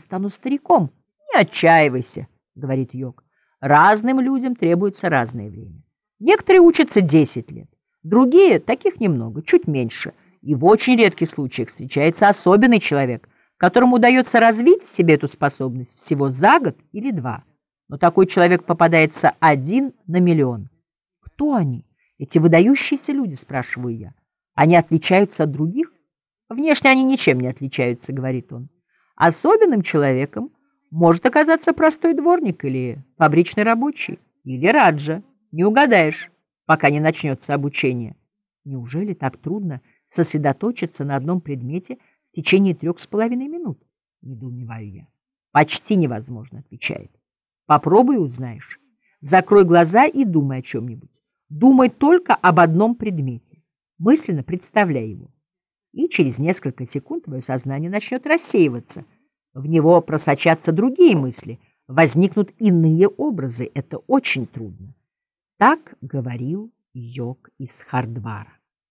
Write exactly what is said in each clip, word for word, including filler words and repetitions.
стану стариком. Не отчаивайся, говорит йог. Разным людям требуется разное время. Некоторые учатся десять лет, другие, таких немного, чуть меньше. И в очень редких случаях встречается особенный человек, которому удается развить в себе эту способность всего за год или два. Но такой человек попадается один на миллион. Кто они, эти выдающиеся люди, спрашиваю я. Они отличаются от других? Внешне они ничем не отличаются, говорит он. Особенным человеком может оказаться простой дворник или фабричный рабочий, или раджа. Не угадаешь, пока не начнется обучение. Неужели так трудно сосредоточиться на одном предмете в течение трех с половиной минут? Недоумеваю я. Почти невозможно, отвечает. Попробуй и узнаешь. Закрой глаза и думай о чем-нибудь. Думай только об одном предмете. Мысленно представляй его. И через несколько секунд твое сознание начнет рассеиваться. В него просочатся другие мысли, возникнут иные образы. Это очень трудно. Так говорил йог из Хардвара.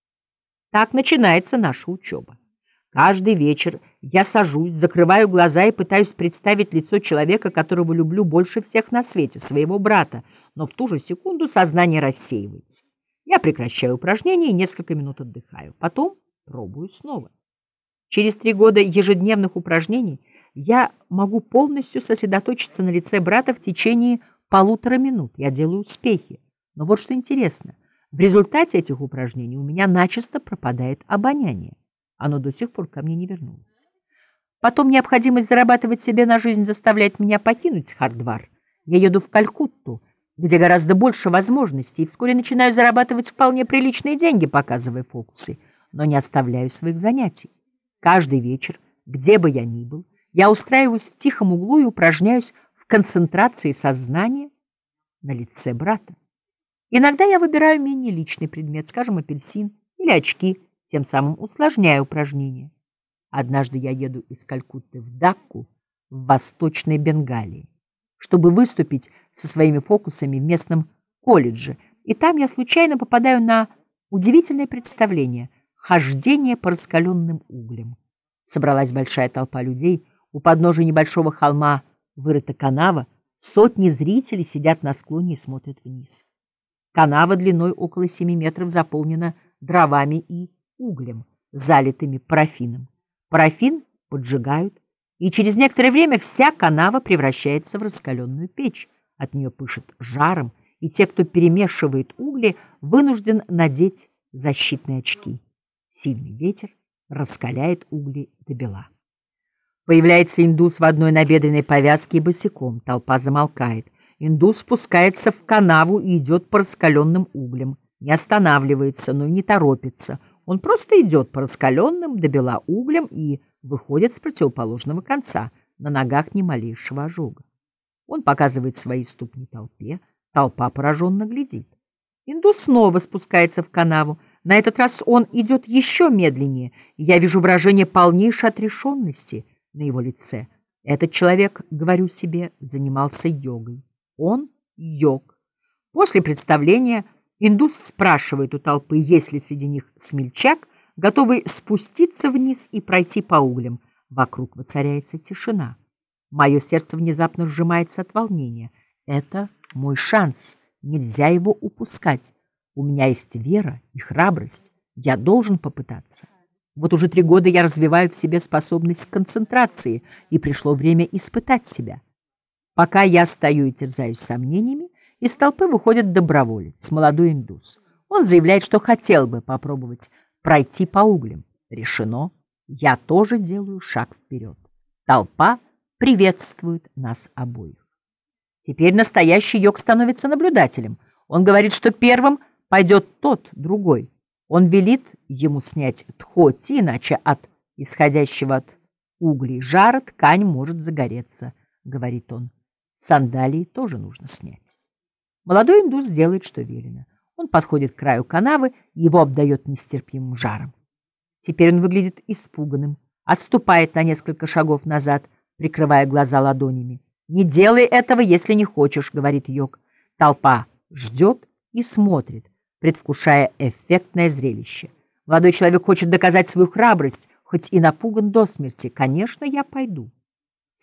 Так начинается наша учеба. Каждый вечер я сажусь, закрываю глаза и пытаюсь представить лицо человека, которого люблю больше всех на свете, своего брата, но в ту же секунду сознание рассеивается. Я прекращаю упражнение и несколько минут отдыхаю. Потом пробую снова. Через три года ежедневных упражнений я могу полностью сосредоточиться на лице брата в течение полутора минут. Я делаю успехи. Но вот что интересно. В результате этих упражнений у меня начисто пропадает обоняние. Оно до сих пор ко мне не вернулось. Потом необходимость зарабатывать себе на жизнь заставляет меня покинуть Хардвар. Я еду в Калькутту, где гораздо больше возможностей, и вскоре начинаю зарабатывать вполне приличные деньги, показывая фокусы, но не оставляю своих занятий. Каждый вечер, где бы я ни был, я устраиваюсь в тихом углу и упражняюсь в концентрации сознания на лице брата. Иногда я выбираю менее личный предмет, скажем, апельсин или очки, тем самым усложняя упражнение. Однажды я еду из Калькутты в Дакку, в Восточной Бенгалии, чтобы выступить со своими фокусами в местном колледже, и там я случайно попадаю на удивительное представление «Хождение по раскаленным углям». Собралась большая толпа людей, у подножия небольшого холма вырыта канава, сотни зрителей сидят на склоне и смотрят вниз. Канава длиной около семи метров заполнена дровами и углем, залитыми парафином. Парафин поджигают, и через некоторое время вся канава превращается в раскаленную печь. От нее пышет жаром, и те, кто перемешивает угли, вынужден надеть защитные очки. Сильный ветер раскаляет угли до бела. Появляется индус в одной набедренной повязке и босиком. Толпа замолкает. Индус спускается в канаву и идет по раскаленным углям. Не останавливается, но и не торопится. Он просто идет по раскаленным до бела углям и выходит с противоположного конца, на ногах ни малейшего ожога. Он показывает свои ступни толпе, толпа пораженно глядит. Индус снова спускается в канаву. На этот раз он идет еще медленнее, и я вижу выражение полнейшей отрешенности на его лице. Этот человек, говорю себе, занимался йогой. Он йог. После представления индус спрашивает у толпы, есть ли среди них смельчак, готовый спуститься вниз и пройти по углям. Вокруг воцаряется тишина. Мое сердце внезапно сжимается от волнения. Это мой шанс. Нельзя его упускать. У меня есть вера и храбрость. Я должен попытаться. Вот уже три года я развиваю в себе способность к концентрации, и пришло время испытать себя. Пока я стою и терзаюсь сомнениями, из толпы выходит доброволец, молодой индус. Он заявляет, что хотел бы попробовать пройти по углям. Решено. Я тоже делаю шаг вперед. Толпа приветствует нас обоих. Теперь настоящий йог становится наблюдателем. Он говорит, что первым пойдет тот, другой. Он велит ему снять тхоти, иначе от исходящего от углей жара ткань может загореться, говорит он. Сандалии тоже нужно снять. Молодой индус делает, что велено. Он подходит к краю канавы, его обдает нестерпимым жаром. Теперь он выглядит испуганным, отступает на несколько шагов назад, прикрывая глаза ладонями. «Не делай этого, если не хочешь», — говорит йог. Толпа ждет и смотрит, предвкушая эффектное зрелище. Молодой человек хочет доказать свою храбрость, хоть и напуган до смерти. «Конечно, я пойду».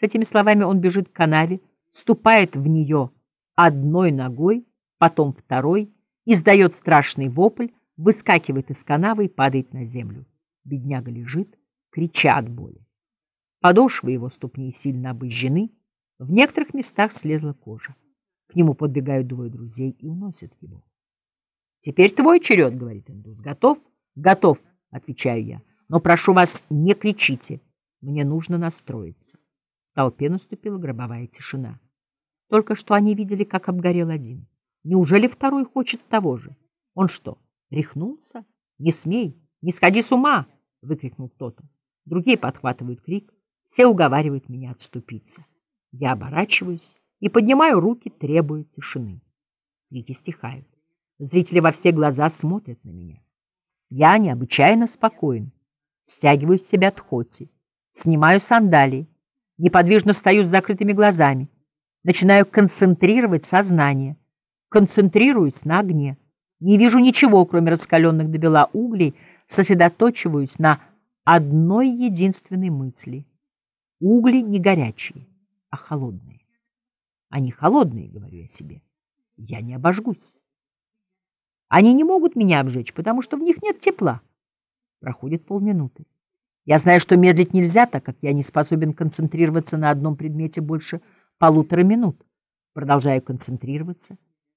С этими словами он бежит к канаве, ступает в нее одной ногой, потом второй, издает страшный вопль, выскакивает из канавы и падает на землю. Бедняга лежит, крича от боли. Подошвы его ступней сильно обожжены, в некоторых местах слезла кожа. К нему подбегают двое друзей и уносят его. «Теперь твой черед», — говорит индус. «Готов?» «Готов», — отвечаю я. «Но прошу вас, не кричите. Мне нужно настроиться». В толпе наступила гробовая тишина. Только что они видели, как обгорел один. Неужели второй хочет того же? Он что, рехнулся? «Не смей, не сходи с ума!» — выкрикнул кто-то. Другие подхватывают крик. Все уговаривают меня отступиться. Я оборачиваюсь и поднимаю руки, требуя тишины. Крики стихают. Зрители во все глаза смотрят на меня. Я необычайно спокоен. Стягиваю с себя тхоти, снимаю сандалии, неподвижно стою с закрытыми глазами. Начинаю концентрировать сознание. Концентрируюсь на огне. Не вижу ничего, кроме раскаленных до бела углей, сосредоточиваюсь на одной единственной мысли. Угли не горячие, а холодные. Они холодные, говорю я себе. Я не обожгусь. Они не могут меня обжечь, потому что в них нет тепла. Проходит полминуты. Я знаю, что медлить нельзя, так как я не способен концентрироваться на одном предмете больше полутора минут. Продолжаю концентрироваться.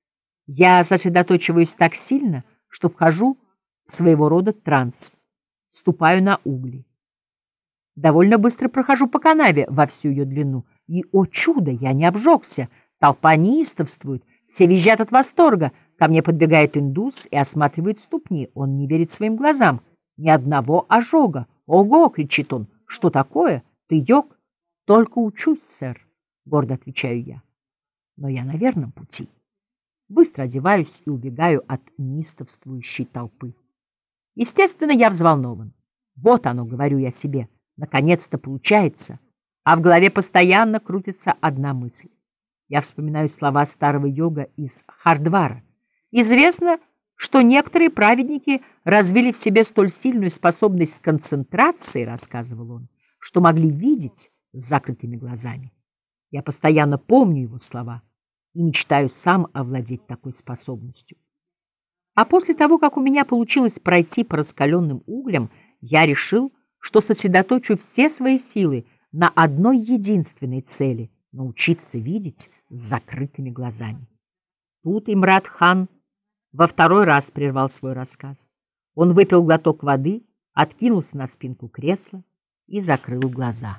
Я сосредоточиваюсь так сильно, что вхожу в своего рода транс. Ступаю на угли. Довольно быстро прохожу по канаве во всю ее длину. И, о чудо, я не обжегся. Толпа неистовствует. Все визжат от восторга. Ко мне подбегает индус и осматривает ступни. Он не верит своим глазам. Ни одного ожога. «Ого!» — кричит он. «Что такое? Ты йог?» «Только учусь, сэр», — гордо отвечаю я. Но я на верном пути. Быстро одеваюсь и убегаю от неистовствующей толпы. Естественно, я взволнован. Вот оно, говорю я себе, наконец-то получается. А в голове постоянно крутится одна мысль. Я вспоминаю слова старого йога из Хардвара. Известно, что некоторые праведники развили в себе столь сильную способность концентрации, рассказывал он, что могли видеть с закрытыми глазами. Я постоянно помню его слова и мечтаю сам овладеть такой способностью. А после того, как у меня получилось пройти по раскаленным углям, я решил, что сосредоточу все свои силы на одной единственной цели — научиться видеть с закрытыми глазами. Тут Имрат-хан во второй раз прервал свой рассказ. Он выпил глоток воды, откинулся на спинку кресла и закрыл глаза.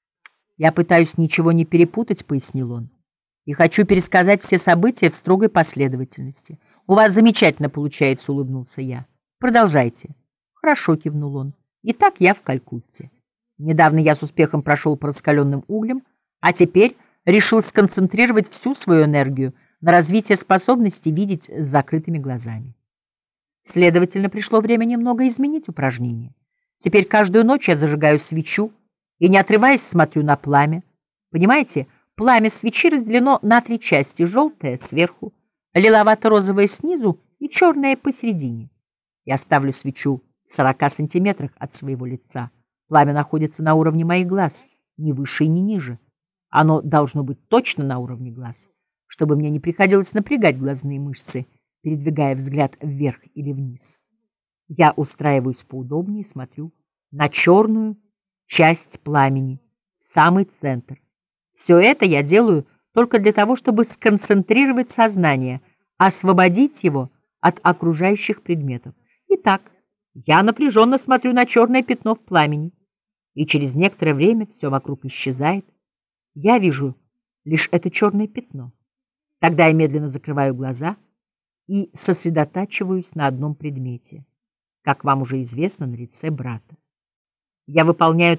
«Я пытаюсь ничего не перепутать», — пояснил он, «и хочу пересказать все события в строгой последовательности. У вас замечательно получается», — улыбнулся я. «Продолжайте». «Хорошо», — кивнул он. «Итак, я в Калькутте. Недавно я с успехом прошел по раскаленным углям, а теперь решил сконцентрировать всю свою энергию на развитие способности видеть с закрытыми глазами. Следовательно, пришло время немного изменить упражнение. Теперь каждую ночь я зажигаю свечу и, не отрываясь, смотрю на пламя. Понимаете, пламя свечи разделено на три части: желтое сверху, лиловато-розовое снизу и черное посередине. Я ставлю свечу в сорока сантиметрах от своего лица. Пламя находится на уровне моих глаз, ни выше и ни ниже. Оно должно быть точно на уровне глаз, чтобы мне не приходилось напрягать глазные мышцы, передвигая взгляд вверх или вниз. Я устраиваюсь поудобнее и смотрю на черную часть пламени, самый центр. Все это я делаю только для того, чтобы сконцентрировать сознание, освободить его от окружающих предметов. Итак, я напряженно смотрю на черное пятно в пламени, и через некоторое время все вокруг исчезает. Я вижу лишь это черное пятно. Тогда я медленно закрываю глаза и сосредотачиваюсь на одном предмете, как вам уже известно, на лице брата. Я выполняю